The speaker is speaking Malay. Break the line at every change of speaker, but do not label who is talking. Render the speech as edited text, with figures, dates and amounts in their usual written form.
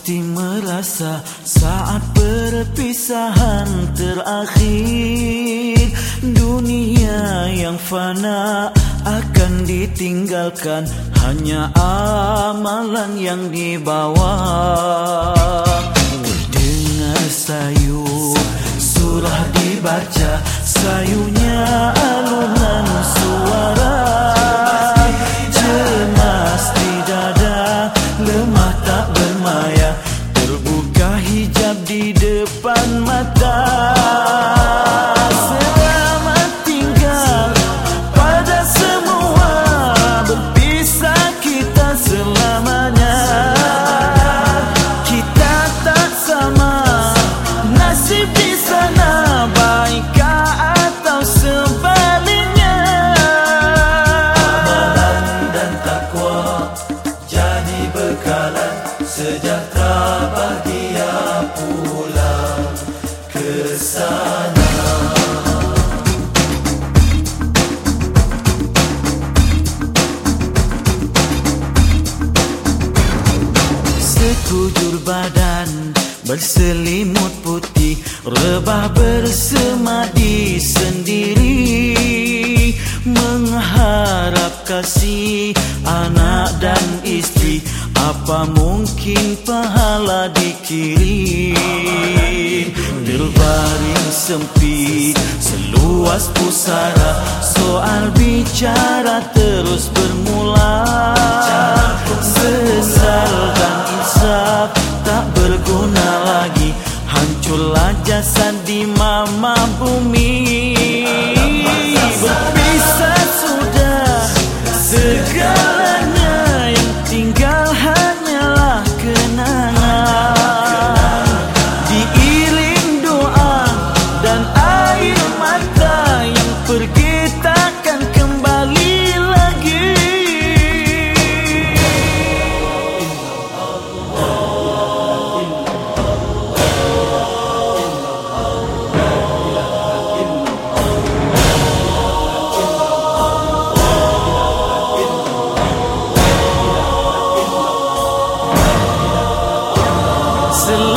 Pasti merasa saat perpisahan terakhir, dunia yang fana akan ditinggalkan, hanya amalan yang dibawa. Dengar sayu surah dibaca, sayunya alunan suara, cemas di dada, lemah tak bermaya, terbuka hijab di depan mata. Selamat tinggal pada semua, berpisah kita selamanya. Kita tak sama nasib di sana, baikkah atau sebaliknya. Amalan dan takwa jadi bekalan, sejahtera bahagia pulang ke sana. Sekujur badan berselimut putih, rebah bersemadi sendiri, mengharap kasih anak dan istri. Apa mungkin pahala dikirim? Terbaring sempit seluas pusara, soal bicara terus bermula. Sesal dan insaf tak berguna lagi, hancurlah jasad di mama bumi. Berpisah sudah segalanya, yang tinggal hanyalah kenangan. Diiring doa dan air mata, yang pergi takkan kembali lagi. Selamat